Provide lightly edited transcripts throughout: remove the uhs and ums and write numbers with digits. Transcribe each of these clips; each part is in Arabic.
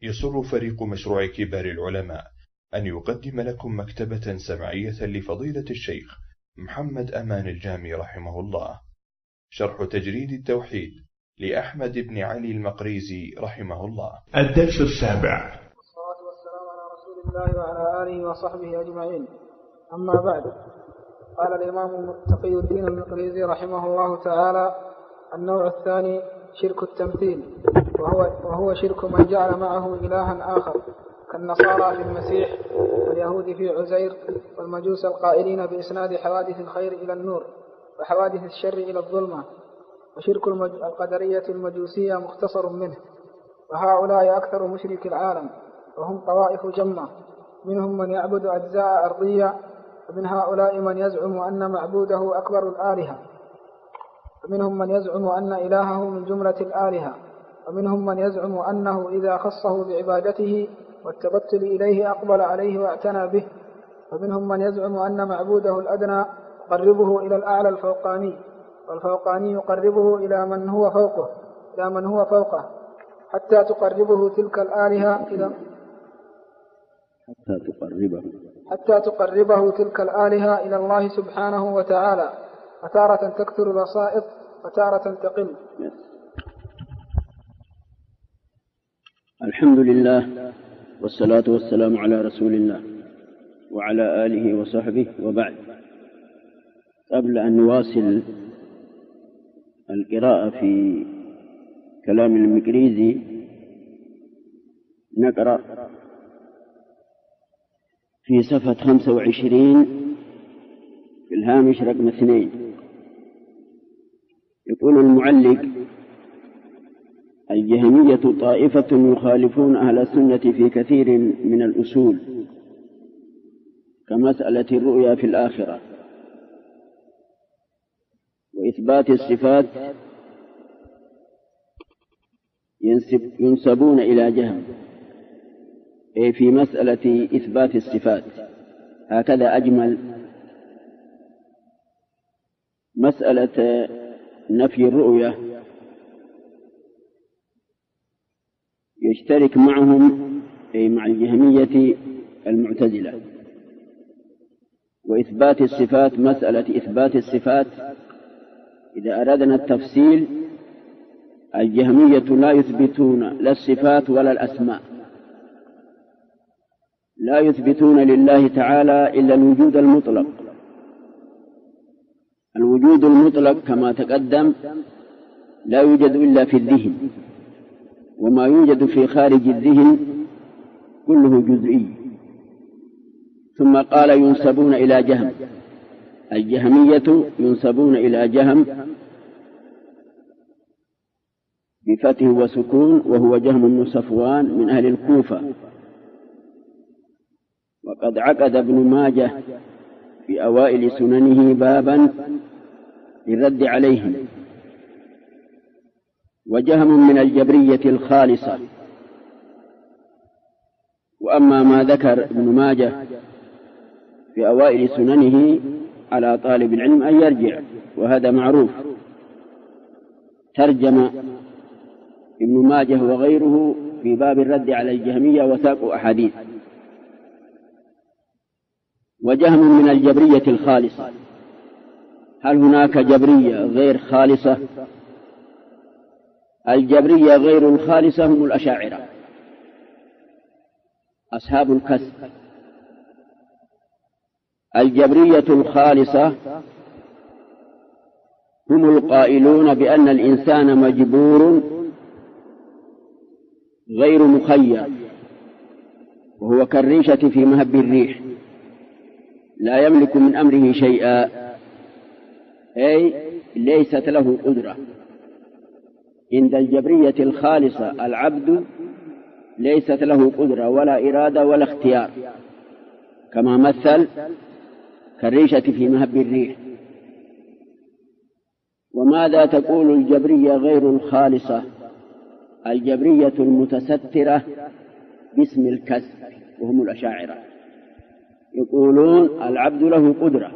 يسر فريق مشروع كبار العلماء أن يقدم لكم مكتبة سمعية لفضيلة الشيخ محمد أمان الجامي رحمه الله، شرح تجريد التوحيد لأحمد بن علي المقريزي رحمه الله. الدرس السابع. والصلاة والسلام على رسول الله وعلى آله وصحبه أجمعين. أما بعد، قال الإمام تقي الدين المقريزي رحمه الله تعالى: النوع الثاني شرك التمثيل، وهو شرك من جعل معه إلها آخر، كالنصارى في المسيح، واليهود في عزير، والمجوس القائلين بإسناد حوادث الخير إلى النور وحوادث الشر إلى الظلمة. وشرك القدرية المجوسية مختصر منه، وهؤلاء أكثر مشرك العالم، وهم طوائف جمة، منهم من يعبد أجزاء أرضية، ومن هؤلاء من يزعم أن معبوده أكبر الآلهة، ومنهم من يزعم أن إلهه من جملة الآلهة، ومنهم من يزعم أنه إذا خصه بعبادته والتبتل إليه أقبل عليه واعتنى به، ومنهم من يزعم أن معبوده الأدنى يقربه إلى الأعلى الفوقاني، والفوقاني يقربه إلى من هو فوقه حتى تقربه تلك الآلهة إلى الله سبحانه وتعالى، فتارة تكثر الوسائط وتارة تقل. الحمد لله، والصلاة والسلام على رسول الله وعلى آله وصحبه، وبعد. قبل أن نواصل القراءة في كلام المقريزي نقرأ في صفحة 25 في الهامش رقم 2. يقول المعلق: الجهمية طائفة يخالفون أهل السنة في كثير من الأصول، كمسألة الرؤيا في الآخرة وإثبات الصفات، ينسبون إلى جهم، أي في مسألة إثبات الصفات. هكذا أجمل مسألة نفي الرؤية يشترك معهم، أي مع الجهمية المعتزلة. وإثبات الصفات، مسألة إثبات الصفات إذا أردنا التفصيل، الجهمية لا يثبتون لا الصفات ولا الأسماء، لا يثبتون لله تعالى إلا الوجود المطلق. الوجود المطلق كما تقدم لا يوجد إلا في الذهن، وما يوجد في خارج الذهن كله جزئي. ثم قال: ينسبون إلى جهم، الجهمية ينسبون إلى جهم بفتح وسكون، وهو جهم بن صفوان من أهل الكوفة. وقد عقد ابن ماجه في أوائل سننه بابا للرد عليهم. وجهم من الجبرية الخالصة. وأما ما ذكر ابن ماجه في أوائل سننه على طالب العلم أن يرجع، وهذا معروف. ترجم ابن ماجه وغيره في باب الرد على الجهمية وساقوا أحاديث. وجهم من الجبرية الخالصة. هل هناك جبرية غير خالصة؟ الجبرية غير الخالصة هم الأشاعرة أصحاب الكسب. الجبرية الخالصة هم القائلون بأن الإنسان مجبور غير مخير، وهو كالريشة في مهب الريح، لا يملك من أمره شيئا، أي ليست له قدرة. عند الجبرية الخالصة العبد ليست له قدرة ولا إرادة ولا اختيار، كما مثل كالريشة في مهب الريح. وماذا تقول الجبرية غير الخالصة؟ الجبرية المتسترة باسم الكسب، وهم الأشاعرة، يقولون العبد له قدرة.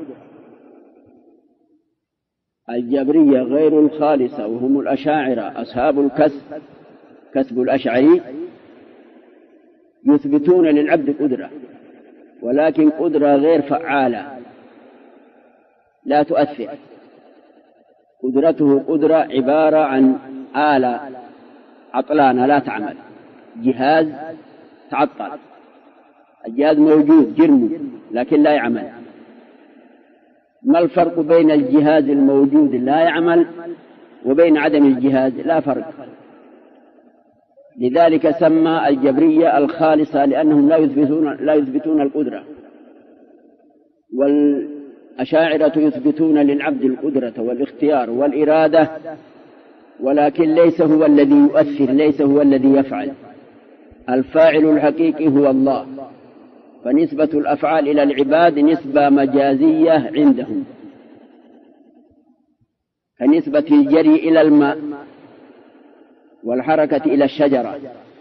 الجبرية غير الخالصة وهم الأشاعرة أصحاب الكسب، كسب الأشعري، يثبتون للعبد قدرة، ولكن قدرة غير فعالة لا تؤثر. قدرته قدرة عبارة عن آلة عطلانة لا تعمل، جهاز تعطل. الجهاز موجود جرمه لكن لا يعمل. ما الفرق بين الجهاز الموجود لا يعمل وبين عدم الجهاز؟ لا فرق. لذلك سمى الجبرية الخالصة لأنهم لا يثبتون القدرة، والأشاعرة يثبتون للعبد القدرة والاختيار والإرادة، ولكن ليس هو الذي يؤثر، ليس هو الذي يفعل. الفاعل الحقيقي هو الله، فنسبة الأفعال إلى العباد نسبة مجازية عندهم، كنسبة الجري إلى الماء والحركة إلى الشجرة.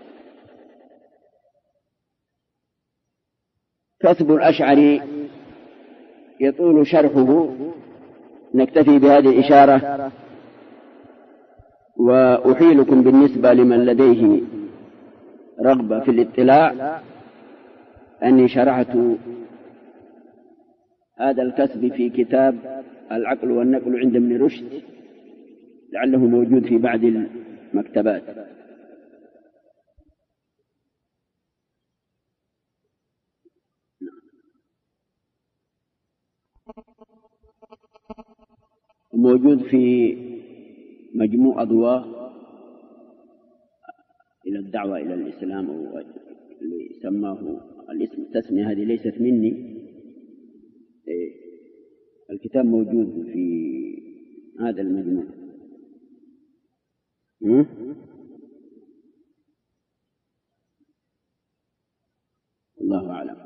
كتب الأشعري يطول شرحه، نكتفي بهذه الإشارة، وأحيلكم بالنسبة لمن لديه رغبة في الاطلاع أني شرحت هذا الكسب في كتاب العقل والنقل عند ابن رشد، لعله موجود في بعض المكتبات. موجود في مجموع أضواء إلى الدعوة إلى الإسلام، أو اللي سماه الاسم التسمية هذه ليست مني. الكتاب موجود في هذا المجموع. الله أعلم.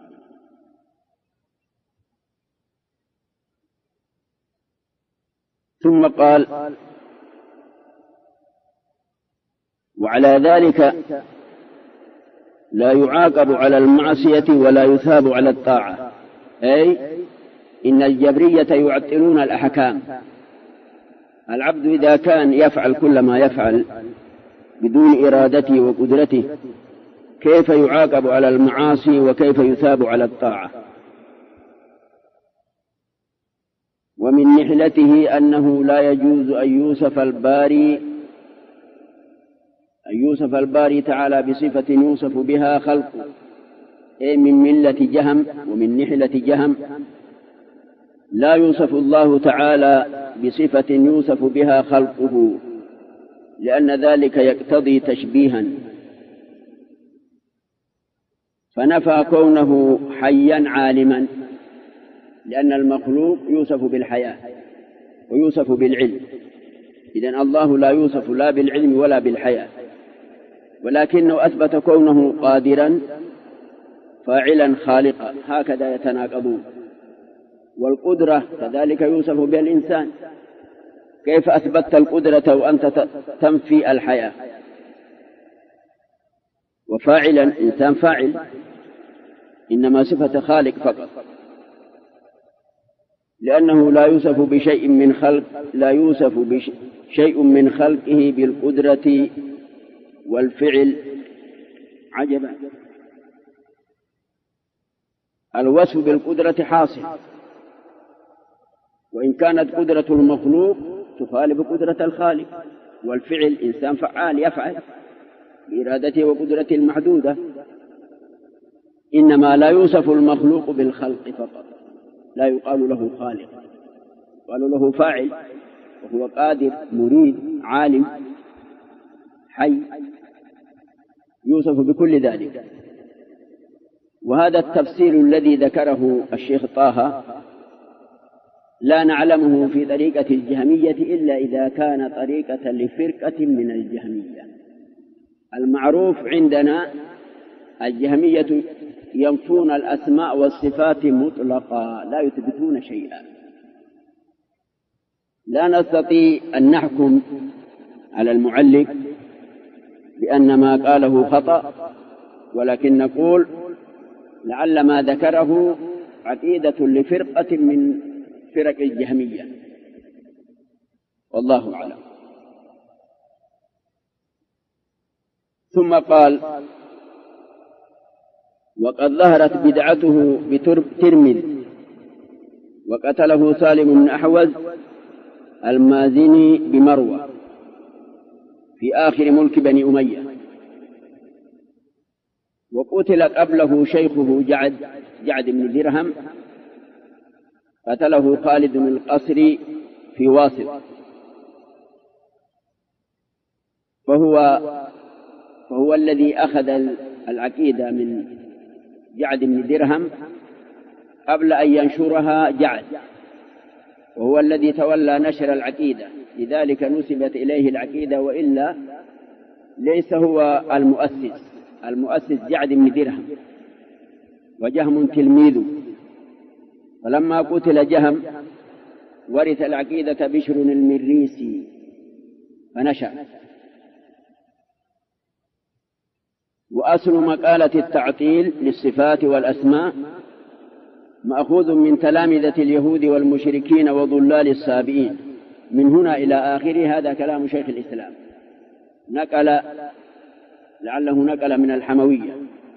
ثم قال: وعلى ذلك لا يعاقب على المعصية ولا يثاب على الطاعة، أي إن الجبرية يعطلون الأحكام. العبد إذا كان يفعل كل ما يفعل بدون إرادته وقدرته، كيف يعاقب على المعاصي وكيف يثاب على الطاعة؟ ومن نحلته أنه لا يجوز أن يوصف الباري تعالى بصفة يوصف بها خلقه، أي من ملة جهم ومن نحلة جهم. لا يوصف الله تعالى بصفة يوصف بها خلقه، لأن ذلك يقتضي تشبيها، فنفى كونه حيا عالما، لأن المخلوق يوصف بالحياة ويوصف بالعلم. إذن الله لا يوصف لا بالعلم ولا بالحياة، ولكنه أثبت كونه قادرا فاعلا خالقا، هكذا يتناقضون. والقدرة كذلك يوصف بها الإنسان، كيف أثبتت القدرة وأنت تنفي الحياة؟ وفاعلا إنسان فاعل، إنما صفة خالق فقط، لأنه لا يوصف بشيء من خلقه بالقدرة والفعل. عجبا، الوصف بالقدرة حاصل، وإن كانت قدرة المخلوق تخالف قدرة الخالق، والفعل إنسان فعال يفعل بإرادته وقدرته المحدودة. إنما لا يوصف المخلوق بالخلق فقط، لا يقال له خالق، يقال له فاعل، وهو قادر مريد عالم حي، يوصف بكل ذلك. وهذا التفسير الذي ذكره الشيخ طه لا نعلمه في طريقة الجهمية إلا إذا كان طريقة لفرقة من الجهمية. المعروف عندنا الجهمية ينفون الأسماء والصفات مطلقا، لا يثبتون شيئا. لا نستطيع أن نحكم على المعلق بأن ما قاله خطأ، ولكن نقول لعل ما ذكره عقيدة لفرقة من فرق الجهمية، والله أعلم. ثم قال: وقد ظهرت بدعته بترمذ وقتله سالم بن أحوز المازني بمروى في آخر ملك بني أمية، وقتل قبله شيخه جعد بن درهم، قتله خالد بن القصري في واسط، فهو الذي أخذ العقيدة من جعد بن درهم قبل أن ينشرها جعد، وهو الذي تولى نشر العقيدة، لذلك نسبت إليه العقيدة، وإلا ليس هو المؤسس جعد بن درهم، وجهم تلميذه. فلما قتل جهم ورث العقيدة بشر المريسي فنشر. وأصل مقالة التعطيل للصفات والأسماء مأخوذ من تلامذة اليهود والمشركين وضلال السابئين، من هنا إلى آخره. هذا كلام شيخ الإسلام، لعله نقل من الحموية.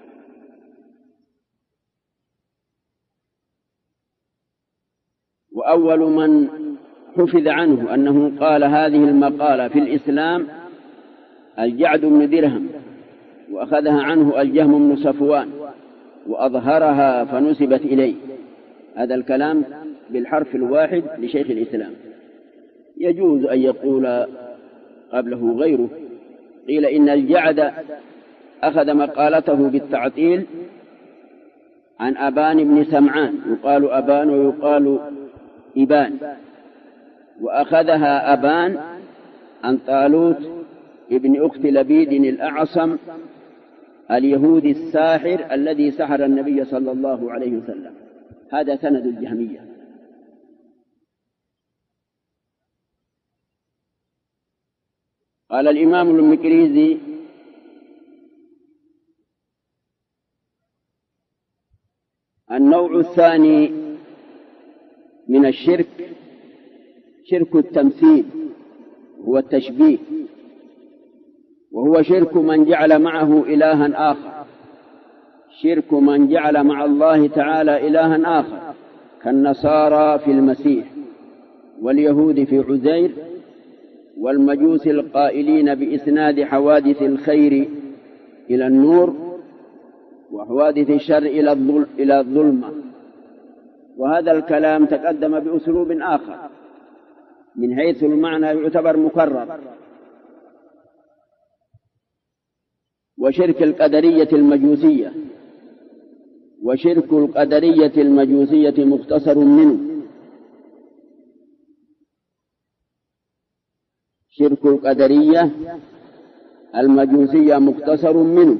وأول من حفظ عنه أنه قال هذه المقالة في الإسلام الجعد بن درهم، وأخذها عنه الجهم بن صفوان وأظهرها فنسبت إليه. هذا الكلام بالحرف الواحد لشيخ الإسلام. يجوز أن يقول قبله غيره، قيل إن الجعد أخذ مقالته بالتعطيل عن أبان بن سمعان، يقال أبان ويقال إبان، وأخذها أبان عن طالوت ابن أخت لبيد الأعصم اليهودي الساحر الذي سحر النبي صلى الله عليه وسلم. هذا سند الجهمية. قال الإمام المقريزي: النوع الثاني من الشرك شرك التمثيل، هو التشبيه، وهو شرك من جعل معه إلها آخر، شرك من جعل مع الله تعالى إلها آخر، كالنصارى في المسيح، واليهود في عزير، والمجوس القائلين بإسناد حوادث الخير إلى النور وحوادث الشر إلى الظلمة. وهذا الكلام تقدم بأسلوب آخر، من حيث المعنى يعتبر مكرر. وشرك القدرية المجوسية، وشرك القدرية المجوسية مختصر منه. شرك القدرية المجوسية مختصر منه.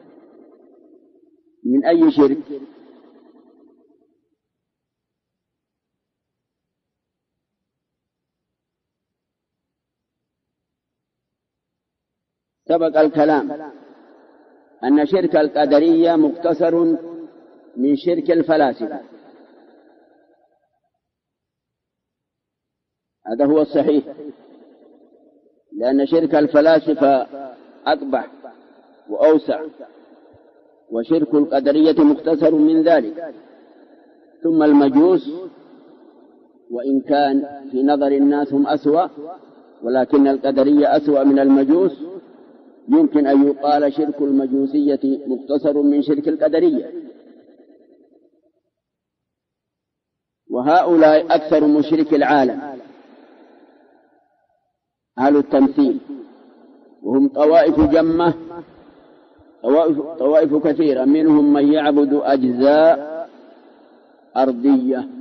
من أي شرك؟ سبق الكلام أن شرك القدرية مختصر من شرك الفلاسفة، هذا هو الصحيح، لأن شرك الفلاسفة أقبح وأوسع، وشرك القدرية مختصر من ذلك. ثم المجوس، وإن كان في نظر الناس هم أسوأ، ولكن القدرية أسوأ من المجوس، يمكن أن يقال شرك المجوسية مختصر من شرك القدرية. وهؤلاء أكثر مشرك العالم، أهل التمثيل، وهم طوائف جمة، طوائف كثيرة، منهم من يعبد أجزاء أرضية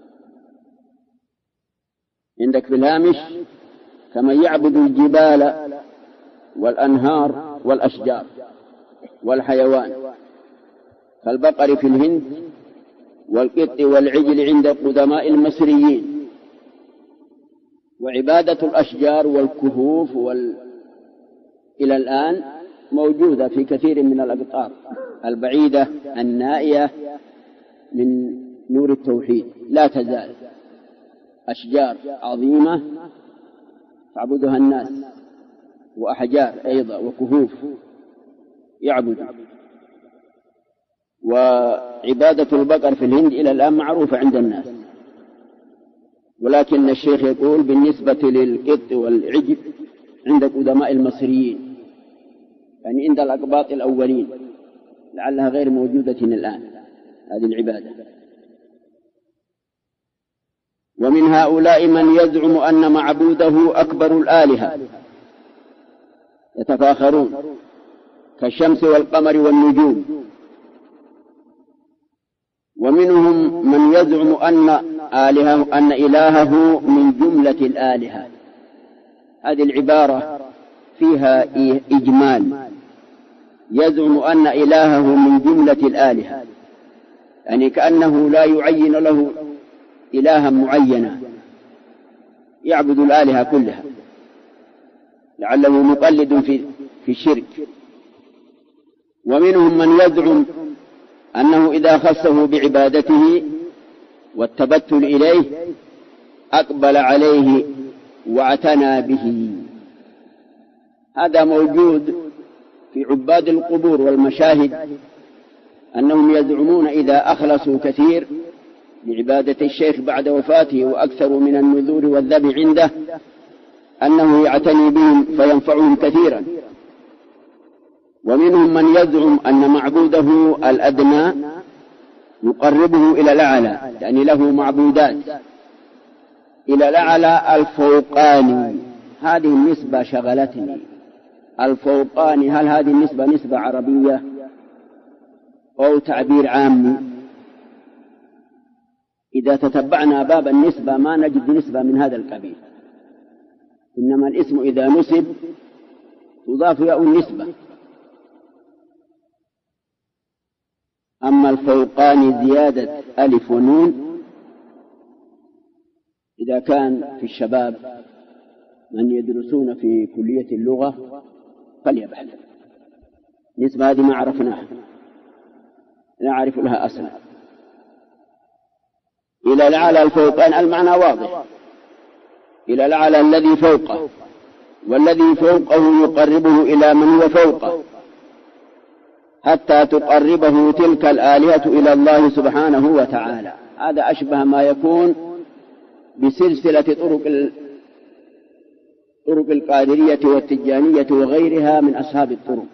عندك في الهامش، كمن يعبد الجبال والأنهار والأشجار والحيوان، كالبقر في الهند والقط والعجل عند قدماء المصريين. وعبادة الأشجار والكهوف إلى الآن موجودة في كثير من الأقطار البعيدة النائية من نور التوحيد، لا تزال أشجار عظيمة تعبدها الناس، وأحجار أيضا وكهوف يعبد. وعبادة البقر في الهند إلى الآن معروفة عند الناس، ولكن الشيخ يقول بالنسبة للقط والعجل عند قدماء المصريين، يعني عند الأقباط الأولين، لعلها غير موجودة الآن هذه العبادة. ومن هؤلاء من يزعم أن معبوده أكبر الآلهة، يتفاخرون كالشمس والقمر والنجوم. ومنهم من يزعم أن إلهه من جملة الآلهة. هذه العبارة فيها إجمال، يزعم أن إلهه من جملة الآلهة، يعني كأنه لا يعين له إلها معينا، يعبد الآلهة كلها، لعله مقلد في الشرك. ومنهم من يزعم أنه إذا خصه بعبادته والتبتل إليه أقبل عليه واعتنى به. هذا موجود في عباد القبور والمشاهد، أنهم يزعمون إذا أخلصوا كثير لعبادة الشيخ بعد وفاته وأكثر من النذور والذبح عنده أنه يعتني بهم فينفعهم كثيرا. ومنهم من يزعم أن معبوده الأدنى يقربه إلى الأعلى، يعني له معبودات إلى الأعلى الفوقاني. هذه النسبة شغلتني، الفوقاني، هل هذه النسبة نسبة عربية أو تعبير عامي؟ إذا تتبعنا باب النسبة ما نجد نسبة من هذا القبيل، إنما الاسم إذا نسب تضاف ياء النسبة. أما الفوقاني زيادة ألف ونون، إذا كان في الشباب من يدرسون في كلية اللغة فليبحث، نسبة هذه ما عرفناها، لا أعرف لها أصلا. إلى الأعلى الفوقان المعنى واضح، إلى الأعلى الذي فوقه، والذي فوقه يقربه إلى من هو فوقه حتى تقربه تلك الآلهة إلى الله سبحانه وتعالى. هذا أشبه ما يكون بسلسلة طرق القادرية والتجانية وغيرها من أصحاب الطرق.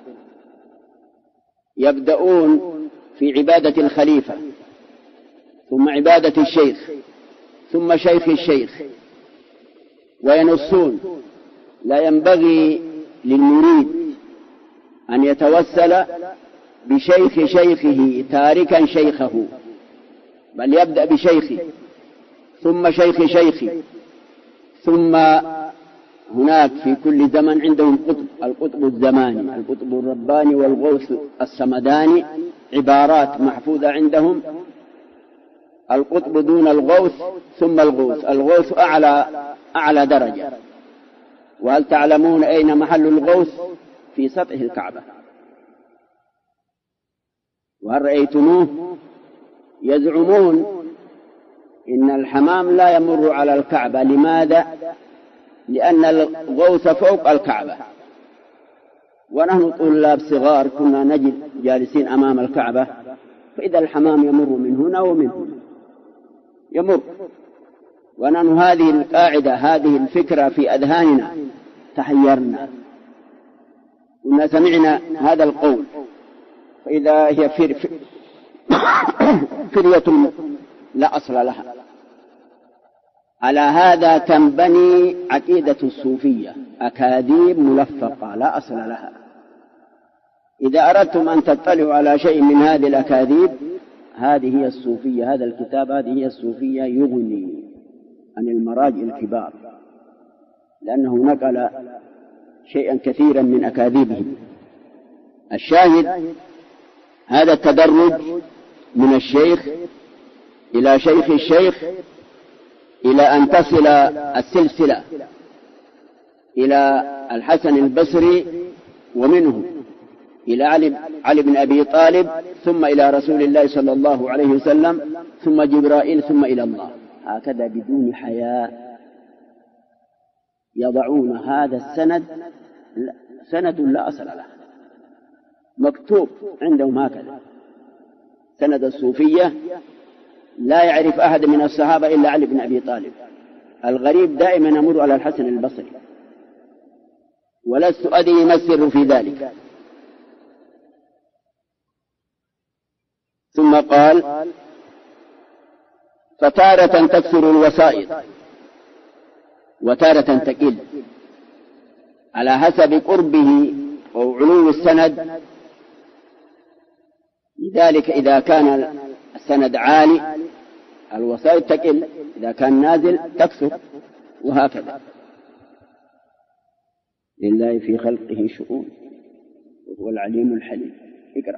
يبدأون في عبادة الخليفة، ثم عبادة الشيخ، ثم شيخ الشيخ، وينصون لا ينبغي للمريد أن يتوسل بشيخ شيخه تاركا شيخه، بل يبدأ بشيخه ثم شيخ شيخه، ثم هناك في كل زمن عندهم قطب، القطب الزماني، القطب الرباني والغوث الصمداني، عبارات محفوظة عندهم. القطب دون الغوث ثم الغوث، الغوث أعلى درجة. وهل تعلمون أين محل الغوث؟ في سطح الكعبة. وهل رأيتموه؟ يزعمون إن الحمام لا يمر على الكعبة. لماذا؟ لأن الغوث فوق الكعبة، ونحن طلاب صغار كنا نجد جالسين أمام الكعبة، فإذا الحمام يمر من هنا ومن هنا يمر، ونحن هذه القاعدة، هذه الفكرة في أذهاننا، تحيرنا كنا سمعنا هذا القول، فإذا هي فرية لا أصل لها. على هذا تنبني عقيدة الصوفية، أكاذيب ملفقة لا أصل لها. إذا أردتم أن تطلعوا على شيء من هذه الأكاذيب، هذه هي الصوفية، هذا الكتاب هذه هي الصوفية، يغني عن المراجع الكبار، لأنه نقل شيئا كثيرا من أكاذيبهم. الشاهد هذا التدرج من الشيخ إلى شيخ الشيخ إلى أن تصل السلسلة إلى الحسن البصري، ومنه إلى علي بن أبي طالب، ثم إلى رسول الله صلى الله عليه وسلم، ثم جبرائيل، ثم إلى الله. هكذا بدون حياء يضعون هذا السند، سند لا أصل له، مكتوب عندهم هكذا. سند الصوفية لا يعرف أحد من الصحابة إلا علي بن أبي طالب. الغريب دائما يمر على الحسن البصري، ولست أدري ما السر في ذلك. ثم قال: فتارة تكثر الوسائط وتارة تقل على حسب قربه أو علو السند. لذلك إذا كان السند عالي الوسائط تقل، إذا كان نازل تكثر، وهكذا. لله في خلقه شؤون وهو العليم الحليم. اقرأ.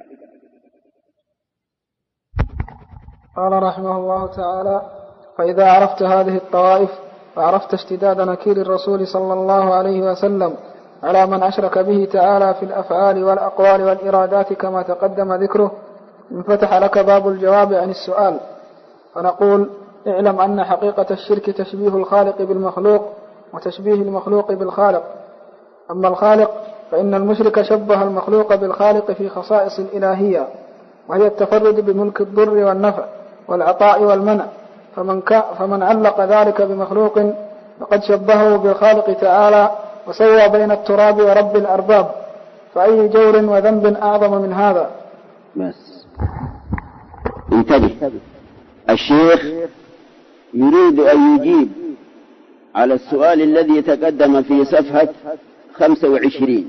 قال رحمه الله تعالى: فإذا عرفت هذه الطوائف فعرفت اشتداد نكير الرسول صلى الله عليه وسلم على من أشرك به تعالى في الأفعال والأقوال والإرادات كما تقدم ذكره، انفتح لك باب الجواب عن السؤال. فنقول: اعلم أن حقيقة الشرك تشبيه الخالق بالمخلوق وتشبيه المخلوق بالخالق. أما الخالق فإن المشرك شبه المخلوق بالخالق في خصائص الإلهية، وهي التفرد بملك الضر والنفع والعطاء والمنع، فمن علق ذلك بمخلوق فقد شبهه بالخالق تعالى وسوى بين التراب ورب الأرباب، فأي جور وذنب أعظم من هذا؟ بس انتبه، الشيخ يريد أن يجيب على السؤال الذي تقدم في صفحة 25.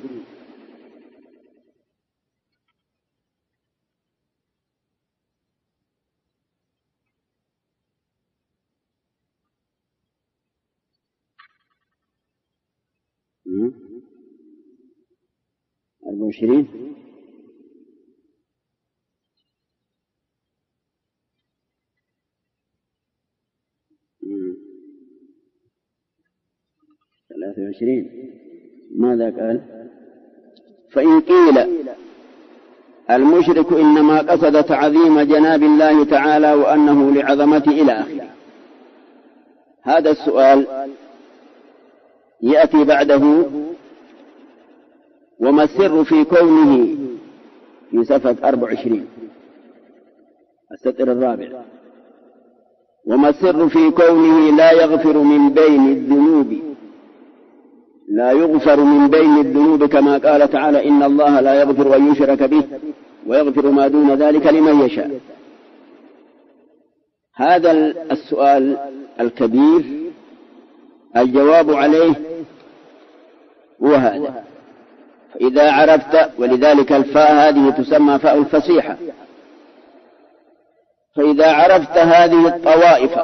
ماذا قال؟ فإن قيل المشرك إنما قصد تعظيم جناب الله تعالى وأنه لعظمته إلى آخره. هذا السؤال يأتي بعده: وما السر في كونه، في صفحة 24 السطر الرابع: وما السر في كونه لا يغفر من بين الذنوب كما قال تعالى: إن الله لا يغفر أن يشرك به ويغفر ما دون ذلك لمن يشاء. هذا السؤال الكبير الجواب عليه هو هذا. فإذا عرفت، ولذلك الفاء هذه تسمى فاء الفصيحة، فإذا عرفت هذه الطوائف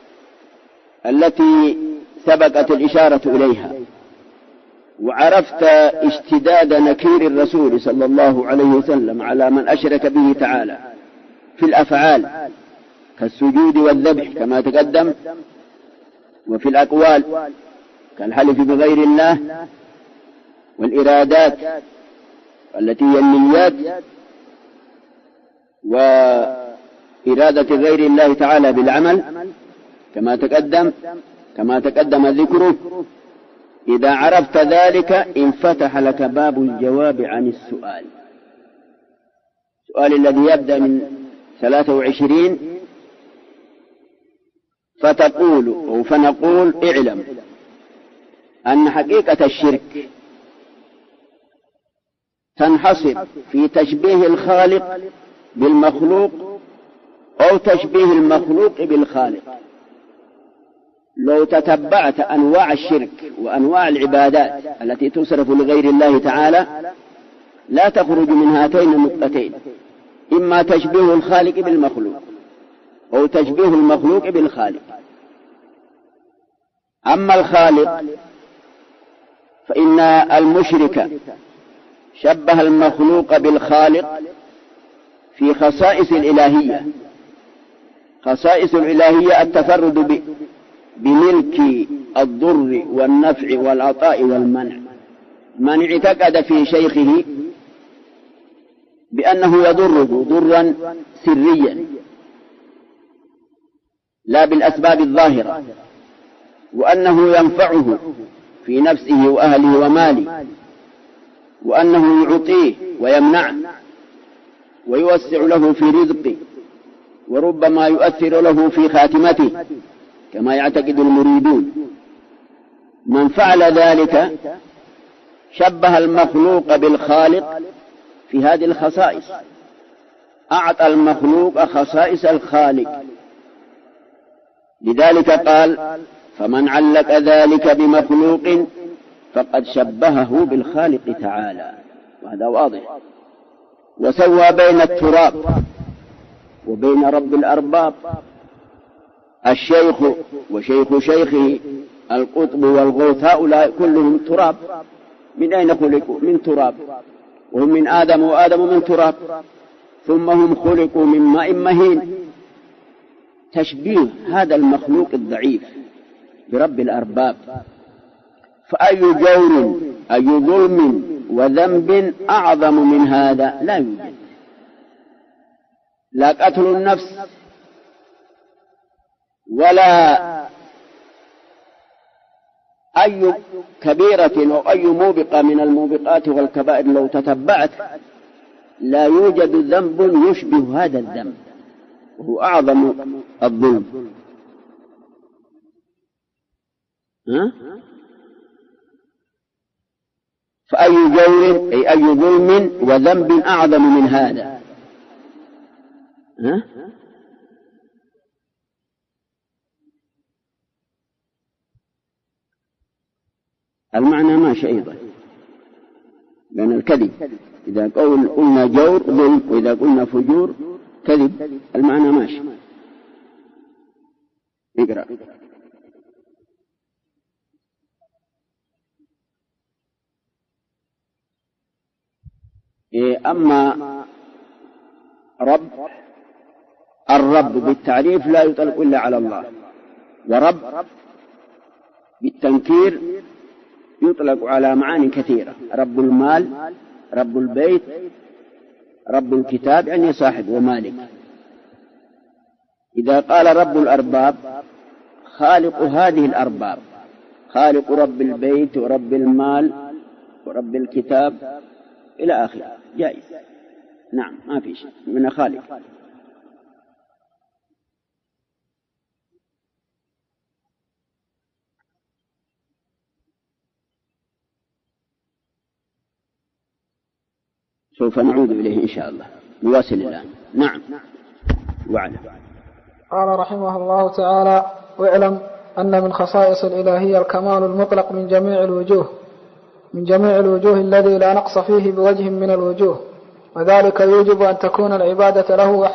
التي سبقت الإشارة إليها، وعرفت اشتداد نكير الرسول صلى الله عليه وسلم على من أشرك به تعالى في الأفعال كالسجود والذبح كما تقدم، وفي الأقوال كالحلف بغير الله، والإرادات التي هي النيات وإرادة غير الله تعالى بالعمل كما تقدم ذكره. إذا عرفت ذلك انفتح لك باب الجواب عن السؤال. السؤال الذي يبدأ من 23: فنقول: اعلم أن حقيقة الشرك تنحصر في تشبيه الخالق بالمخلوق أو تشبيه المخلوق بالخالق. لو تتبعت أنواع الشرك وأنواع العبادات التي تصرف لغير الله تعالى لا تخرج من هاتين النقطتين: إما تشبيه الخالق بالمخلوق أو تشبيه المخلوق بالخالق. أما الخالق فإن المشرك شبه المخلوق بالخالق في خصائص الإلهية. خصائص الإلهية التفرد بملك الضر والنفع والعطاء والمنع. من اعتقد في شيخه بأنه يضره ضرا سريا لا بالأسباب الظاهرة، وأنه ينفعه في نفسه وأهله وماله، وأنه يعطيه ويمنعه ويوسع له في رزقه وربما يؤثر له في خاتمته كما يعتقد المريدون. من فعل ذلك شبه المخلوق بالخالق في هذه الخصائص، أعطى المخلوق خصائص الخالق. لذلك قال: فمن علق ذلك بمخلوق فقد شبهه بالخالق تعالى، وهذا واضح. وسوى بين التراب وبين رب الأرباب. الشيخ وشيخ شيخه القطب والغوث هؤلاء كلهم تراب. من أين خلقوا؟ من تراب، وهم من آدم وآدم من تراب، ثم هم خلقوا من ماء مهين. تشبيه هذا المخلوق الضعيف برب الأرباب. فأي جور أي ظلم وذنب أعظم من هذا؟ لا يوجد. لا قتل النفس ولا أي كبيرة أو أي موبقة من الموبقات والكبائر لو تتبعت لا يوجد ذنب يشبه هذا الذنب، وهو أعظم الظلم. فأي جور أي أي ظلم وذنب أعظم من هذا؟ المعنى ماشي أيضا، لأن الكذب إذا قلنا جور ظلم، وإذا قلنا فجور كذب، المعنى ماشي. اقرأ. أما الرب بالتعريف لا يطلق إلا على الله، ورب بالتنكير يطلق على معاني كثيرة: رب المال، رب البيت، رب الكتاب يعني صاحب ومالك. إذا قال رب الأرباب خالق هذه الأرباب، خالق رب البيت ورب المال ورب الكتاب إلى آخره، جائز. نعم، ما في شيء من خالق. سوف نعود إليه إن شاء الله. نواصل الآن. نعم. وعلم. قال رحمه الله تعالى: واعلم أن من خصائص الإلهية الكمال المطلق من جميع الوجوه الذي لا نقص فيه بوجه من الوجوه، وذلك يوجب أن تكون العبادة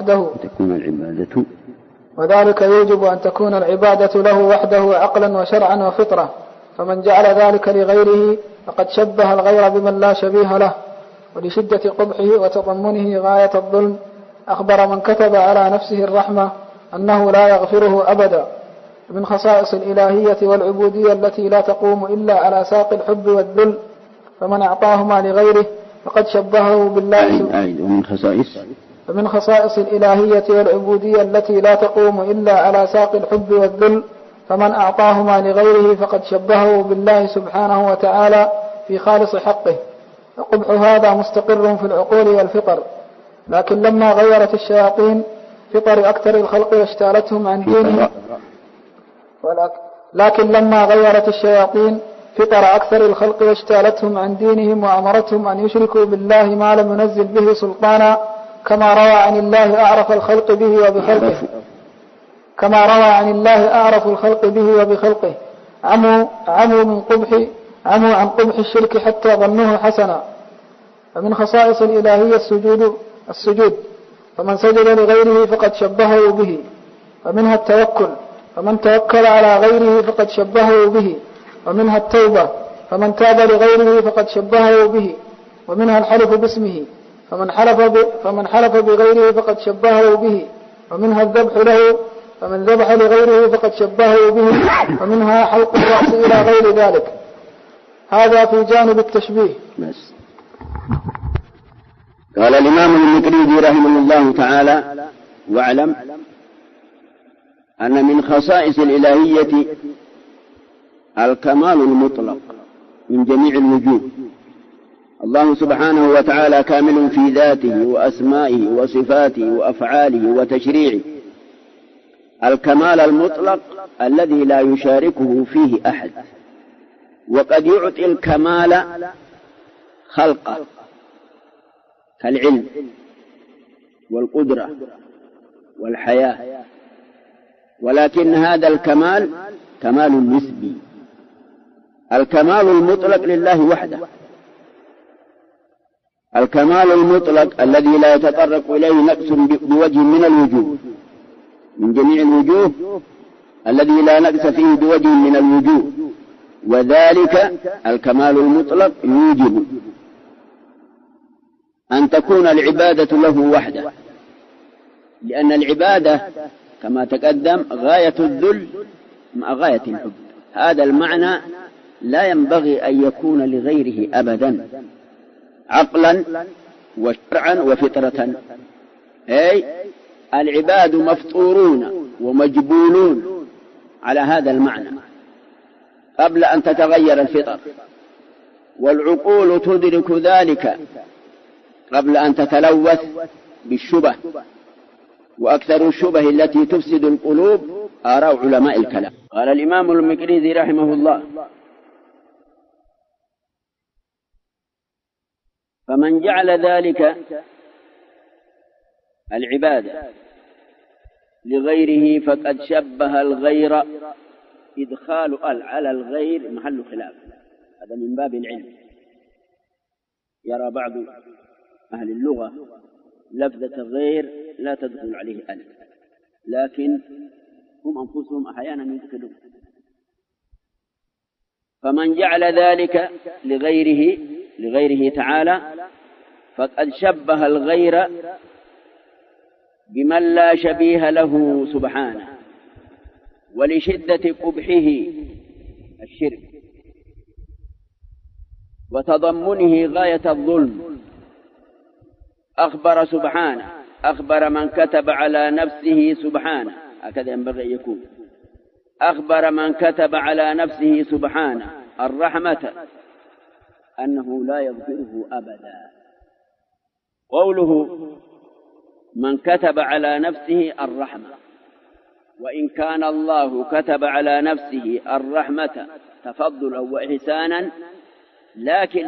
له وحده عقلا وشرعا وفطرة. فمن جعل ذلك لغيره فقد شبه الغير بمن لا شبيه له، ولشدة قبحه وتضمنه غاية الظلم أخبر من كتب على نفسه الرحمة أنه لا يغفره أبدا. من خصائص الإلهية والعبودية التي لا تقوم إلا على ساق الحب والذل، فمن أعطاهما لغيره فقد شبهه بالله. فمن خصائص الإلهية والعبودية التي لا تقوم إلا على ساق الحب والذل، فمن أعطاهما لغيره فقد شبهه بالله سبحانه وتعالى في خالص حقه. فقبح هذا مستقر في العقول والفطر، لكن لما غيرت الشياطين فطر أكثر الخلق واشتالتهم عن دينهم وأمرتهم أن يشركوا بالله ما لم ينزل به سلطانا، كما روى عن الله أعرف الخلق به وبخلقه. عموا عن قبح الشرك حتى ظنوه حسنا. فمن خصائص الإلهية السجود، فمن سجد لغيره فقد شبهه به. ومنها التوكل، فمن توكل على غيره فقد شبهه به. ومنها التوبة، فمن تاب لغيره فقد شبهه به. ومنها الحلف باسمه، فمن حلف بغيره فقد شبهه به. ومنها الذبح له، فمن ذبح لغيره فقد شبهه به. ومنها حلق الرأس إلى غير ذلك. هذا في جانب التشبيه. قال الإمام المقريزي رحمه الله تعالى: واعلم أن من خصائص الإلهية الكمال المطلق من جميع الوجوه. الله سبحانه وتعالى كامل في ذاته وأسمائه وصفاته وأفعاله وتشريعه الكمال المطلق الذي لا يشاركه فيه أحد، وقد يعطي الكمال خلقه كالعلم والقدرة والحياة، ولكن هذا الكمال كمال نسبي. الكمال المطلق لله وحده، الكمال المطلق الذي لا يتطرق إليه نقص بوجه من الوجوه، من جميع الوجوه الذي لا نقص فيه بوجه من الوجوه، وذلك الكمال المطلق يوجب أن تكون العبادة له وحده، لأن العبادة كما تقدم غاية الذل مع غاية الحب. هذا المعنى لا ينبغي أن يكون لغيره أبدا، عقلا وشرعا وفطرة. أي العباد مفطورون ومجبولون على هذا المعنى قبل أن تتغير الفطر، والعقول تدرك ذلك قبل أن تتلوث بالشبه، وأكثر الشبه التي تفسد القلوب آراء علماء الكلام. قال الإمام المقريزي رحمه الله: فمن جعل ذلك العبادة لغيره فقد شبه الغير. إدخال على الغير محل خلاف، هذا من باب العلم. يرى بعض أهل اللغة لفظة غير لا تدخل عليه ألف، لكن هم أنفسهم أحيانا يدخلون. فمن جعل ذلك لغيره تعالى فقد شبه الغير بمن لا شبيه له سبحانه، ولشدة قبحه الشرك وتضمنه غاية الظلم أخبر سبحانه، أخبر من كتب على نفسه سبحانه، هكذا ينبغي أن يكون، أخبر من كتب على نفسه سبحانه الرحمة أنه لا يغفره أبدا. قوله من كتب على نفسه الرحمة، وإن كان الله كتب على نفسه الرحمة تفضلا وإحسانا، لكن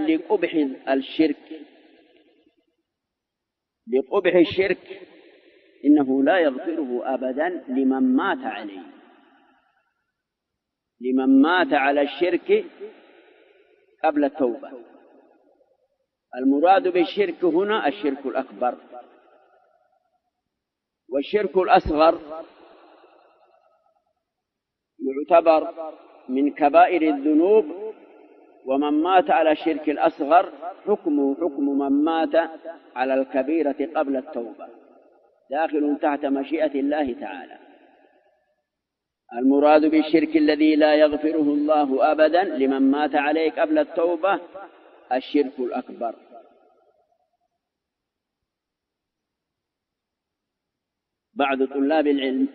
لقبح الشرك إنه لا يغفره أبدا لمن مات عليه، لمن مات على الشرك قبل التوبة. المراد بالشرك هنا الشرك الأكبر، والشرك الأصغر يعتبر من كبائر الذنوب، ومن مات على الشرك الأصغر حكمه حكم من مات على الكبيرة قبل التوبة، داخل تحت مشيئة الله تعالى. المراد بالشرك الذي لا يغفره الله أبدا لمن مات عليه قبل التوبة الشرك الأكبر. بعض طلاب العلم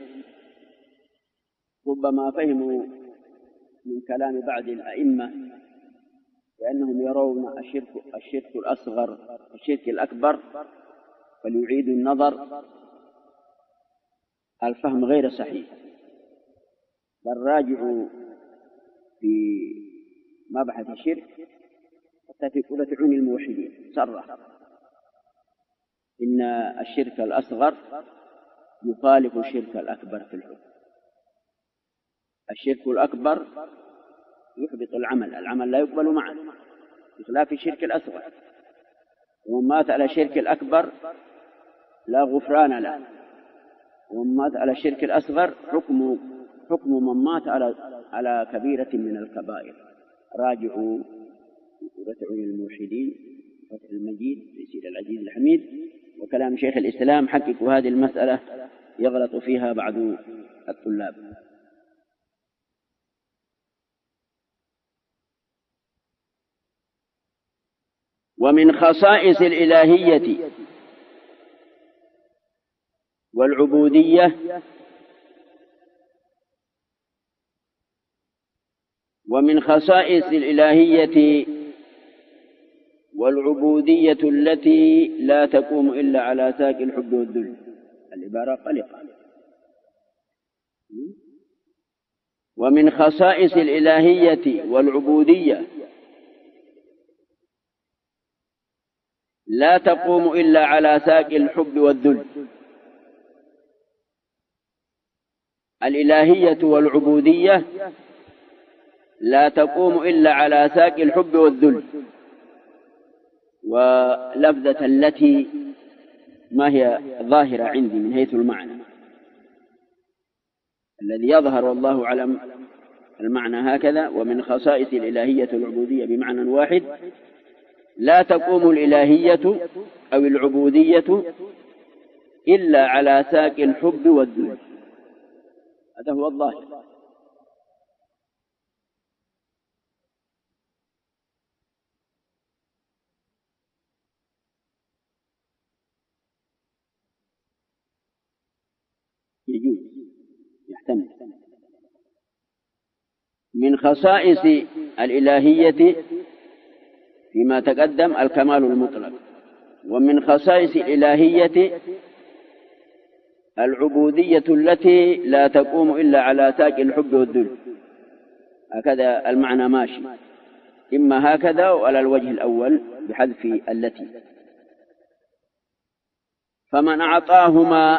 ربما فهموا من كلام بعض الأئمة لأنهم يرون الشرك الأصغر الشرك الأكبر، فليعيدوا النظر. الفهم غير صحيح، بل راجعوا في مبحث الشرك حتى في قولة عون الموحدين صرح إن الشرك الأصغر يخالف الشرك الأكبر في الحكم. الشرك الأكبر يحبط العمل لا يقبل معه بخلاف الشرك الأصغر، ومن مات على الشرك الأكبر لا غفران له، ومن مات على الشرك الأصغر حكم من مات على كبيرة من الكبائر. راجعوا سورة عون الموحدين فتح المجيد تيسير العزيز الحميد وكلام شيخ الإسلام، حققوا هذه المسألة يغلط فيها بعض الطلاب. ومن خصائص الإلهية والعبودية ومن خصائص الإلهية والعبودية التي لا تقوم إلا على ساق الحب والذل. العبارة قلقة. ومن خصائص الإلهية والعبودية لا تقوم إلا على ساق الحب والذل. الإلهية والعبودية لا تقوم إلا على ساق الحب والذل. ولفظة التي ما هي ظاهرة عندي من حيث المعنى، الذي يظهر والله أعلم المعنى هكذا: ومن خصائص الإلهية والعبودية بمعنى واحد لا تقوم الإلهية أو العبودية إلا على ساق الحب والذل. هذا هو الظاهر. يجوز يحتمل. من خصائص الإلهية فيما تقدم الكمال المطلق، ومن خصائص الإلهية العبودية التي لا تقوم إلا على ساق الحب والذل. هكذا المعنى ماشي، إما هكذا وعلى الوجه الأول بحذف التي. فمن أعطاهما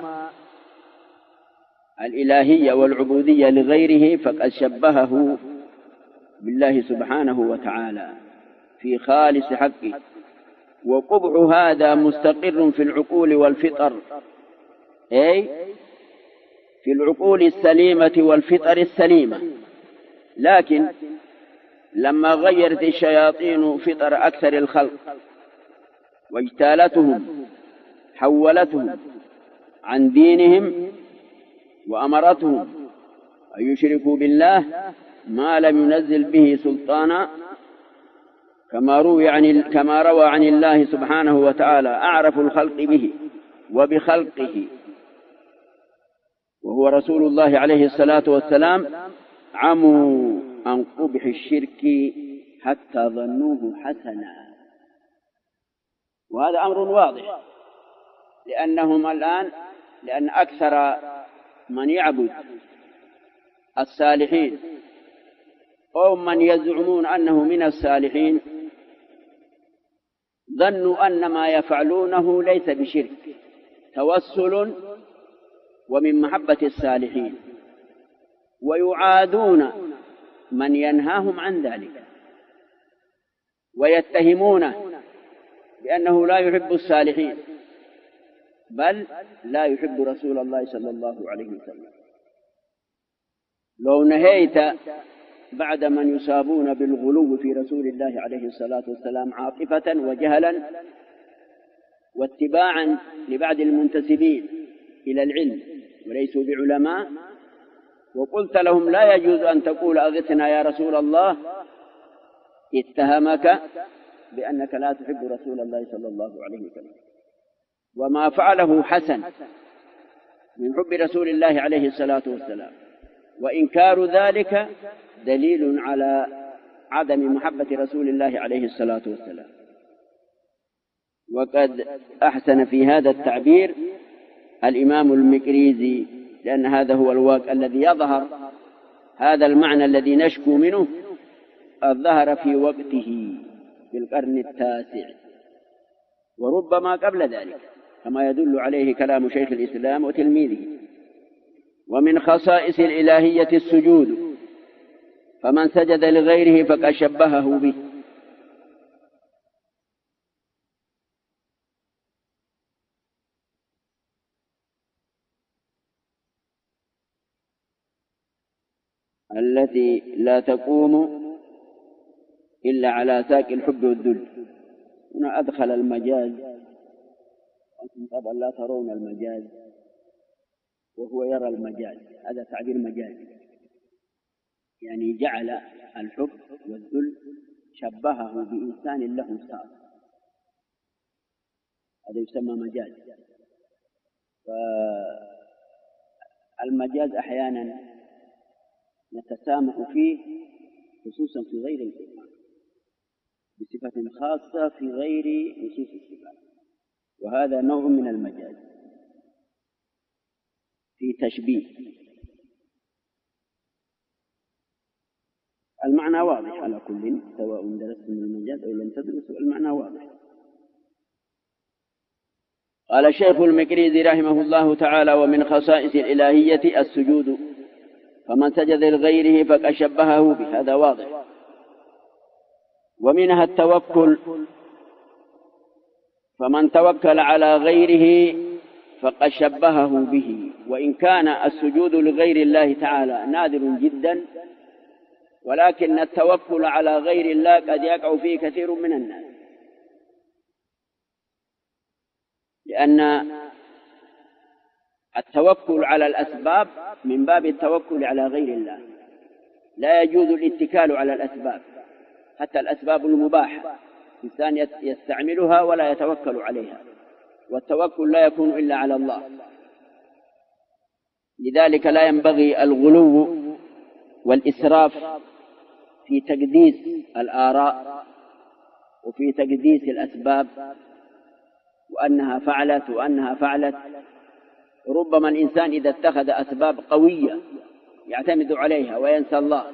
الإلهية والعبودية لغيره فقد شبهه بالله سبحانه وتعالى في خالص حقه. وقبح هذا مستقر في العقول والفطر، أي في العقول السليمة والفطر السليمة. لكن لما غيرت الشياطين فطر أكثر الخلق واجتالتهم حولتهم عن دينهم وأمرتهم أن يشركوا بالله ما لم ينزل به سلطانا، كما روى عن الله سبحانه وتعالى: أعرف الخلق به وبخلقه وهو رسول الله عليه الصلاة والسلام، عموا عن قبح الشرك حتى ظنوه حسنا. وهذا أمر واضح، لأنهم الآن لأن أكثر من يعبد الصالحين أو من يزعمون أنه من الصالحين ظنوا أن ما يفعلونه ليس بشرك، توسل ومن محبة الصالحين، ويعادون من ينهاهم عن ذلك ويتهمونه بأنه لا يحب الصالحين، بل لا يحب رسول الله صلى الله عليه وسلم. لو نهيت بعد من يصابون بالغلو في رسول الله عليه الصلاة والسلام عاطفة وجهلا واتباعا لبعض المنتسبين إلى العلم وليسوا بعلماء، وقلت لهم لا يجوز أن تقول أغثنا يا رسول الله، اتهمك بأنك لا تحب رسول الله صلى الله عليه وسلم. وما فعله حسن من حب رسول الله عليه الصلاة والسلام، وإنكار ذلك دليل على عدم محبة رسول الله عليه الصلاة والسلام. وقد أحسن في هذا التعبير الإمام المقريزي، لأن هذا هو الواقع الذي يظهر هذا المعنى الذي نشكو منه، الظهر في وقته في القرن التاسع وربما قبل ذلك، كما يدل عليه كلام شيخ الإسلام وتلميذه. ومن خصائص الإلهية السجود، فمن سجد لغيره فقد شبهه به. التي لا تقوم إلا على ساق الحب والذل. هنا أدخل المجاز، أنتم طبعا لا ترون المجاز وهو يرى المجاز، هذا تعبير مجازي، يعني جعل الحب والذل شبهه بإنسان له ساق، هذا يسمى مجاز. فالمجاز أحيانا نتسامح فيه خصوصا في غير القرآن بصفة خاصة في غير نصوص الصفات، وهذا نوع من المجاز في تشبيه. على كل سواء درستم المجاز أو لم تدرسوا المعنى واضح. قال الشيخ المقريزي رحمه الله تعالى: ومن خصائص الإلهية السجود، فمن سجد لغيره فقد شبهه به، هذا واضح. ومنها التوكل، فمن توكل على غيره فقد شبهه به، وإن كان السجود لغير الله تعالى نادر جدا، ولكن التوكل على غير الله قد يقع فيه كثير من الناس، لأن التوكل على الأسباب من باب التوكل على غير الله، لا يجوز الاتكال على الأسباب، حتى الأسباب المباحة الإنسان يستعملها ولا يتوكل عليها، والتوكل لا يكون إلا على الله. لذلك لا ينبغي الغلو والإسراف في تقديس الآراء وفي تقديس الأسباب، وأنها فعلت وأنها فعلت. ربما الإنسان إذا اتخذ أسباب قوية يعتمد عليها وينسى الله،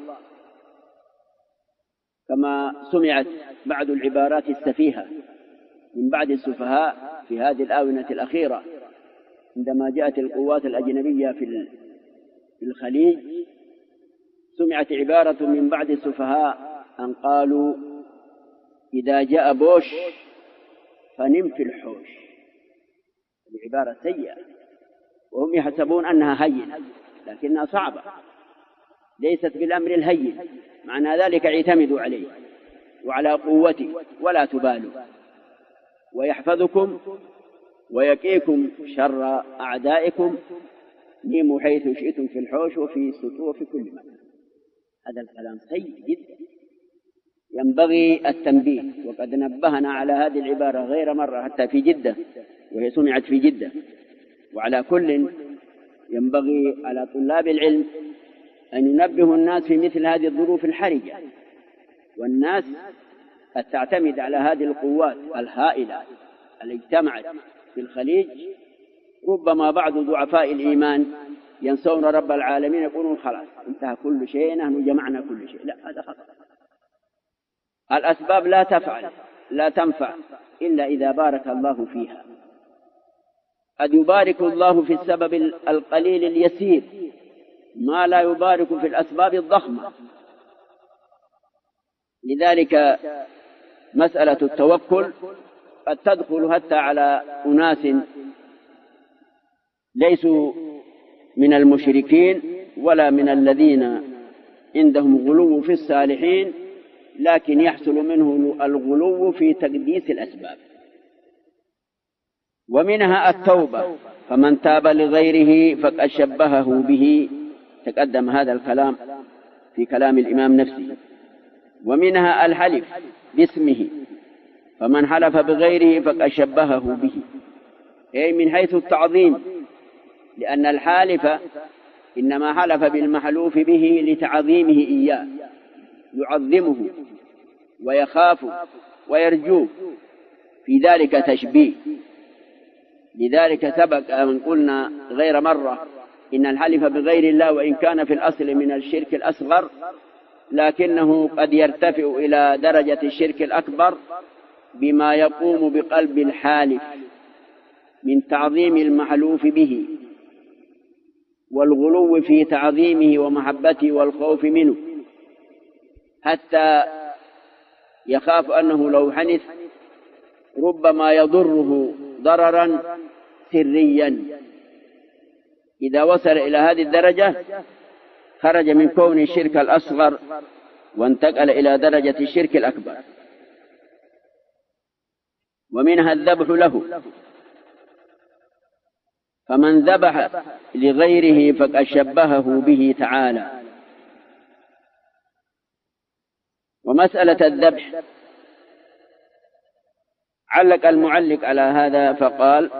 كما سمعت بعض العبارات السفيهة من بعض السفهاء في هذه الآونة الأخيرة، عندما جاءت القوات الأجنبية في الخليج، سمعت عبارة من بعض السفهاء أن قالوا: إذا جاء بوش فنم في الحوش. العبارة سيئة، وهم يحسبون أنها هينة، لكنها صعبة، ليست بالأمر الهين. معنى ذلك اعتمدوا عليه وعلى قوته ولا تبالوا، ويحفظكم ويقيكم شر أعدائكم، نيموا حيث شئتم في الحوش وفي السطوع في كل مكان. هذا الكلام سيء جدا، ينبغي التنبيه. وقد نبهنا على هذه العبارة غير مرة حتى في جدة، وهي سمعت في جدة. وعلى كل ينبغي على طلاب العلم أن ينبهوا الناس في مثل هذه الظروف الحرجة، والناس قد تعتمد على هذه القوات الهائلة التي اجتمعت في الخليج. ربما بعض ضعفاء الإيمان ينسون رب العالمين، يقولون خلاص انتهى كل شيء، نحن جمعنا كل شيء. لا، هذا خطأ. الأسباب لا تنفع إلا إذا بارك الله فيها. قد يبارك الله في السبب القليل اليسير ما لا يبارك في الأسباب الضخمة. لذلك مسألة التوكل قد تدخل حتى على أناس ليسوا من المشركين ولا من الذين عندهم غلو في الصالحين، لكن يحصل منه الغلو في تقديس الأسباب. ومنها التوبة، فمن تاب لغيره فقد شبهه به، تقدم هذا الكلام في كلام الإمام نفسه. ومنها الحلف باسمه، فمن حلف بغيره فقد شبهه به، أي من حيث التعظيم، لأن الحالف إنما حلف بالمحلوف به لتعظيمه إياه، يعظمه ويخاف ويرجوه، في ذلك تشبيه. لذلك سبق أن قلنا غير مرة إن الحلف بغير الله وإن كان في الأصل من الشرك الأصغر، لكنه قد يرتفع إلى درجة الشرك الأكبر بما يقوم بقلب الحالف من تعظيم المحلوف به والغلو في تعظيمه ومحبته والخوف منه، حتى يخاف أنه لو حنث ربما يضره ضررا سريا. إذا وصل إلى هذه الدرجة خرج من كون الشرك الأصغر وانتقل إلى درجة الشرك الأكبر. ومنها الذبح له، فمن ذبح لغيره فقد شبهه به تعالى. ومسألة الذبح علق المعلق على هذا فقال: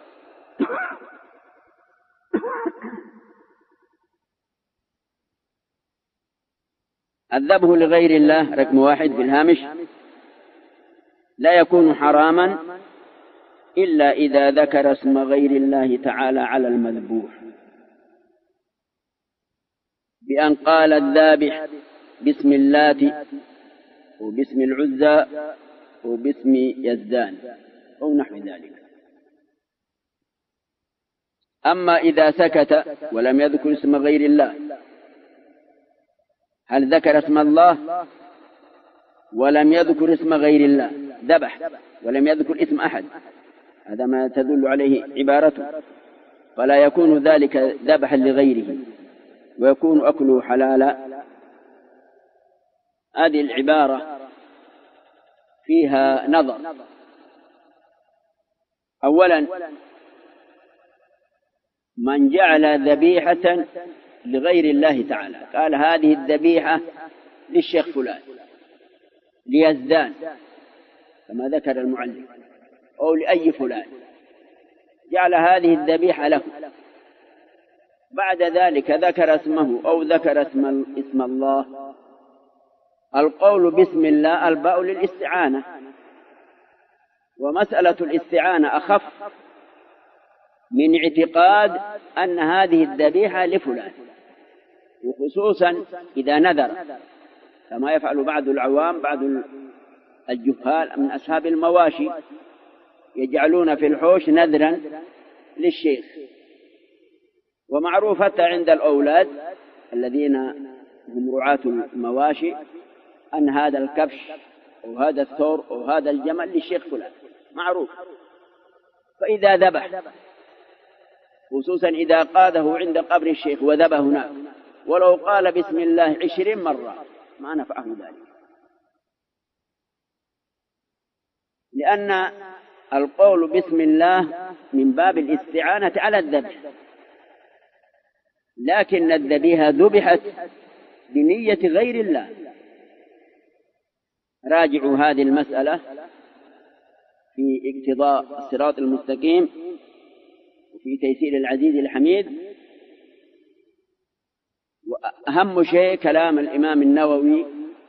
الذبح لغير الله رقم 1 في الهامش لا يكون حراما إلا إذا ذكر اسم غير الله تعالى على المذبوح، بأن قال الذابح باسم اللات وباسم العزى وباسم يزدان أو نحو ذلك. أما إذا سكت ولم يذكر اسم غير الله، هل ذكر اسم الله ولم يذكر اسم غير الله، ذبح ولم يذكر اسم أحد، هذا ما تدل عليه عبارته، فلا يكون ذلك ذبحا لغيره ويكون أكله حلالا. هذه العبارة فيها نظر. أولا، من جعل ذبيحة لغير الله تعالى، قال هذه الذبيحة للشيخ فلان، ليزدان كما ذكر المعلم، أو لأي فلان، جعل هذه الذبيحة له، بعد ذلك ذكر اسمه أو ذكر اسم الله. القول بسم الله الباء للاستعانة، ومسألة الاستعانة أخف من اعتقاد أن هذه الذبيحة لفلان، وخصوصا إذا نذر كما يفعل بعض العوام، بعض الجهال من أصحاب المواشي يجعلون في الحوش نذرا للشيخ. ومعروف حتى عند الأولاد الذين هم رعاة المواشي أن هذا الكبش أو هذا الثور أو هذا الجمل للشيخ فلان، معروف. فإذا ذبح، خصوصا إذا قاده عند قبر الشيخ وذبح هناك، ولو قال بسم الله 20 مرة ما نفعه ذلك، لأن القول بسم الله من باب الاستعانة على الذبح، لكن الذبيحة ذبحت بنية غير الله. راجعوا هذه المسألة في اقتضاء الصراط المستقيم وفي تيسير العزيز الحميد. وأهم شيء كلام الإمام النووي،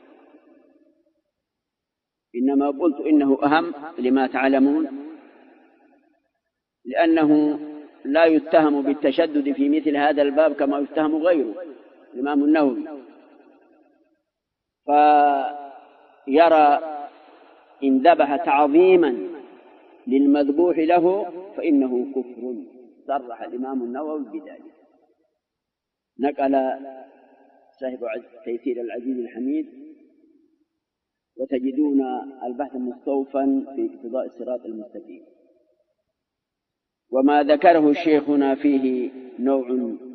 إنما قلت إنه أهم لما تعلمون، لأنه لا يتهم بالتشدد في مثل هذا الباب كما يتهم غيره الإمام النووي، فيرى إن ذبح تعظيما للمذبوح له فإنه كفر، صرح الإمام النووي بذلك. نقل صاحب تيسير العزيز الحميد، وتجدون البحث مستوفا في اقتضاء الصراط المستقيم. وما ذكره شيخنا فيه نوع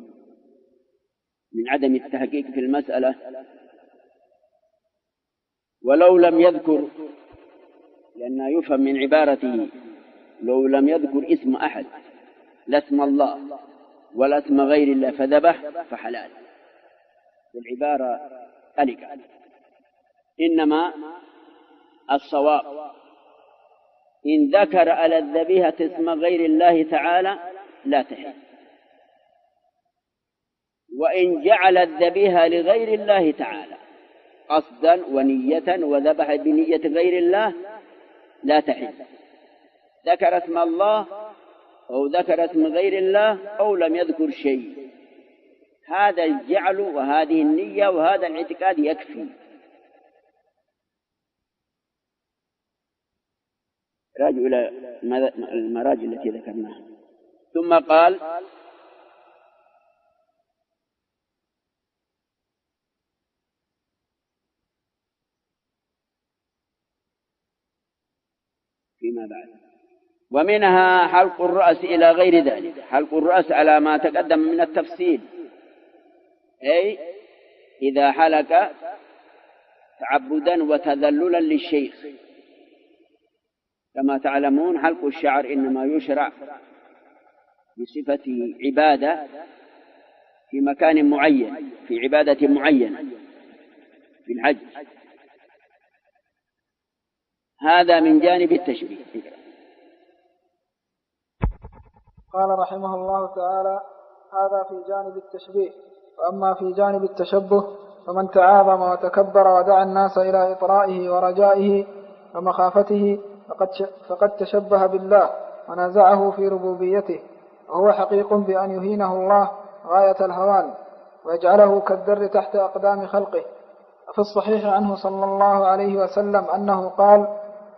من عدم التحقيق في المسألة، ولو لم يذكر، لأنه يفهم من عبارته لو لم يذكر اسم أحد، لا اسم الله ولا اسم غير الله، فذبح فحلال، بالعبارة قلقة. إنما الصواب إن ذكر على الذبيحة اسم غير الله تعالى لا تحل، وإن جعل الذبيحة لغير الله تعالى قصدا ونية وذبح بنية غير الله لا تحل. ذكر اسم الله أو ذكر اسم غير الله أو لم يذكر شيء، هذا الجعل وهذه النية وهذا الاعتقاد يكفي. راجعوا إلى المراجع التي ذكرناها. ثم قال فيما بعد: ومنها حلق الرأس إلى غير ذلك. حلق الرأس على ما تقدم من التفصيل، أي إذا حلق تعبدا وتذللا للشيخ. كما تعلمون حلق الشعر إنما يشرع بصفة عبادة في مكان معين، في عبادة معينة في الحج. هذا من جانب التشبيه. قال رحمه الله تعالى: هذا في جانب التشبيه. وأما في جانب التشبه فمن تعاظم وتكبر ودعا الناس إلى إطرائه ورجائه ومخافته فقد تشبه بالله ونازعه في ربوبيته، وهو حقيق بأن يهينه الله غاية الهوان ويجعله كالذر تحت أقدام خلقه. في الصحيح عنه صلى الله عليه وسلم أنه قال: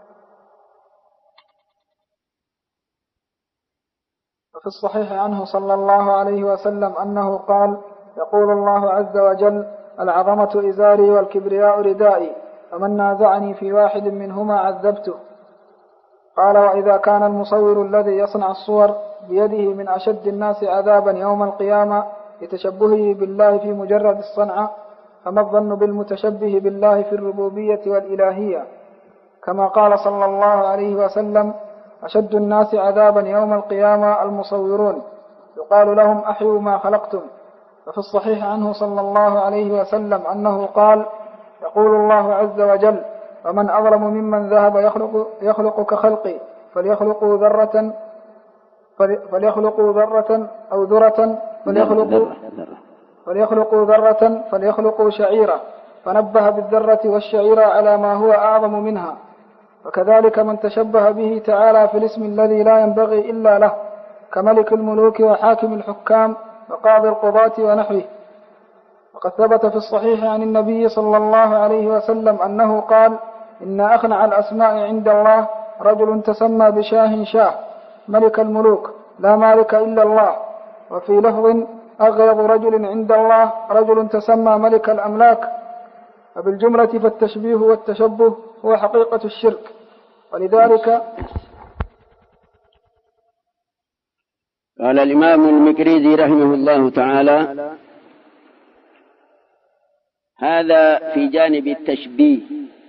في الصحيح عنه صلى الله عليه وسلم أنه قال: يقول الله عز وجل: العظمة إزاري والكبرياء ردائي، فمن نازعني في واحد منهما عذبته. قال: وإذا كان المصور الذي يصنع الصور بيده من أشد الناس عذابا يوم القيامة لتشبهه بالله في مجرد الصنعة، فما الظن بالمتشبه بالله في الربوبية والإلهية؟ كما قال صلى الله عليه وسلم: أشد الناس عذابا يوم القيامة المصورون، يقال لهم: أحيوا ما خلقتم. ففي الصحيح عنه صلى الله عليه وسلم أنه قال: يقول الله عز وجل: ومن أظلم ممن ذهب يخلق كخلقي، فليخلقوا ذرة أو ذرة، فليخلقوا ذرة فليخلقوا شعيرة، فنبه بالذرة والشعيرة على ما هو أعظم منها. وكذلك من تشبه به تعالى في الاسم الذي لا ينبغي إلا له، كملك الملوك وحاكم الحكام وقاضي القضاة ونحوه. وقد ثبت في الصحيح عن النبي صلى الله عليه وسلم أنه قال: إن أخنع الأسماء عند الله رجل تسمى بشاه شاه، ملك الملوك لا مالك إلا الله. وفي لفظ: أغيظ رجل عند الله رجل تسمى ملك الأملاك. وبالجملة فالتشبيه والتشبه هو حقيقة الشرك. ولذلك قال الإمام المقريزي رحمه الله تعالى: هذا في جانب التشبيه.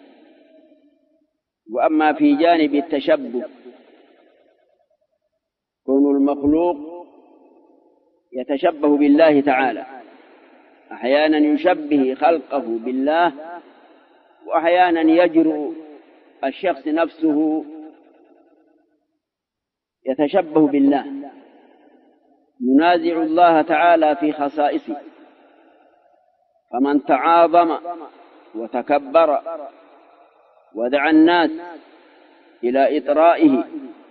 وأما في جانب التشبه، كون المخلوق يتشبه بالله تعالى، أحيانا يشبه خلقه بالله، وأحيانا يجرؤ الشخص نفسه يتشبه بالله، ينازع الله تعالى في خصائصه. فمن تعاظم وتكبر ودعا الناس إلى إطرائه،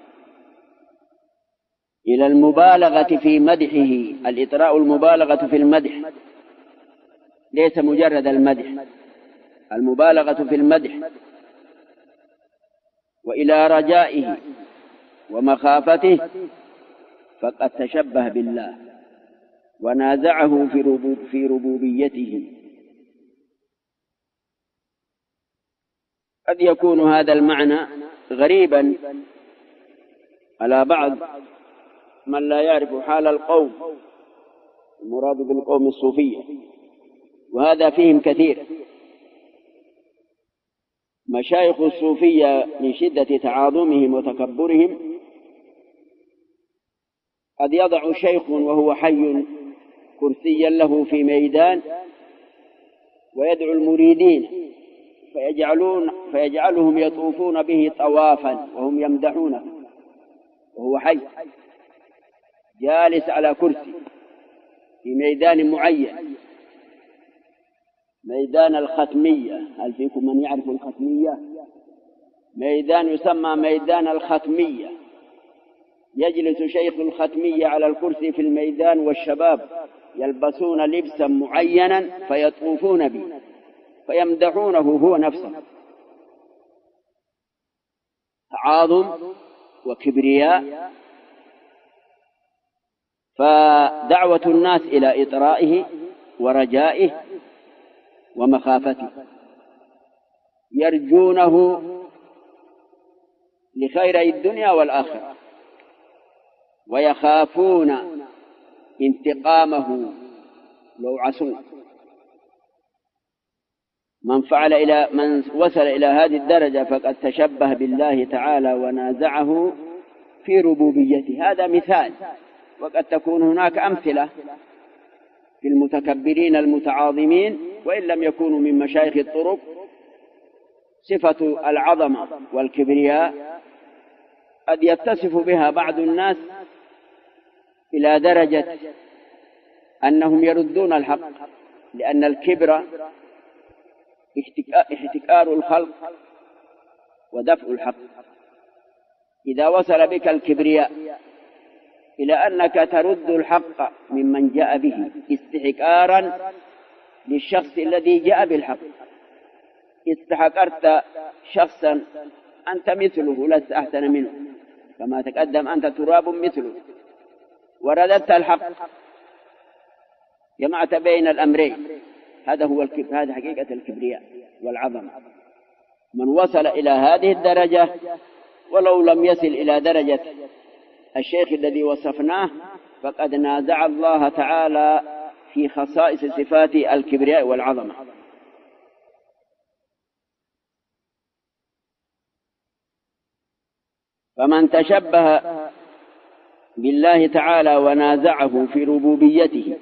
إلى المبالغة في مدحه، الإطراء المبالغة في المدح، ليس مجرد المدح، المبالغة في المدح، وإلى رجائه ومخافته، فقد تشبه بالله ونازعه في ربوبيته. قد يكون هذا المعنى غريبا على بعض من لا يعرف حال القوم، المراد بالقوم الصوفية، وهذا فيهم كثير. مشايخ الصوفية من شدة تعاظمهم وتكبرهم قد يضع شيخ وهو حي كرسيا له في ميدان ويدعو المريدين فيجعلهم يطوفون به طوافا وهم يمدحونه وهو حي جالس على كرسي في ميدان معين، ميدان الختمية. هل فيكم من يعرف الختمية؟ ميدان يسمى ميدان الختمية، يجلس شيخ الختمية على الكرسي في الميدان، والشباب يلبسون لبسا معينا فيطوفون به فيمدحونه هو نفسه. تعاظم وكبرياء. فدعوة الناس إلى إطرائه ورجائه ومخافته، يرجونه لخير الدنيا والآخرة، ويخافون انتقامه لو عصوا. من وصل إلى هذه الدرجة فقد تشبه بالله تعالى ونازعه في ربوبيته. هذا مثال، وقد تكون هناك أمثلة في المتكبرين المتعاظمين، وإن لم يكونوا من مشايخ الطرق. صفة العظمة والكبرياء قد يتصف بها بعض الناس إلى درجة أنهم يردون الحق، لأن الكبر احتكار الخلق ودفع الحق. إذا وصل بك الكبرياء إلى أنك ترد الحق ممن جاء به استحكارا للشخص الذي جاء بالحق، استحقرت شخصا أنت مثله لست أحسن منه، كما تقدم أنت تراب مثله، ورددت الحق، جمعت بين الأمرين. هذا هو الكبر، هذه حقيقة الكبرياء والعظمة. من وصل إلى هذه الدرجة ولو لم يصل إلى درجة الشيخ الذي وصفناه فقد نازع الله تعالى في خصائص صفات الكبرياء والعظمة. فمن تشبه بالله تعالى ونازعه في ربوبيته،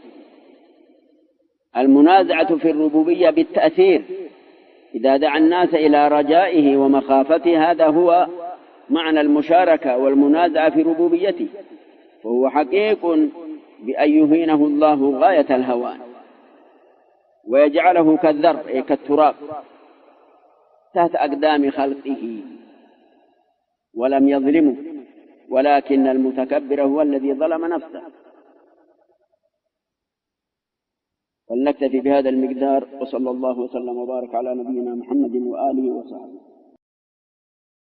المنازعة في الربوبية بالتأثير، إذا دعا الناس إلى رجائه ومخافته، هذا هو معنى المشاركة والمنازعة في ربوبيته، وهو حقيق بأن يهينه الله غاية الهوان ويجعله كالذر أي كالتراب تحت أقدام خلقه، ولم يظلمه، ولكن المتكبر هو الذي ظلم نفسه. ولنكتفي بهذا المقدار، وصلى الله وسلم وبارك على نبينا محمد وآله وصحبه.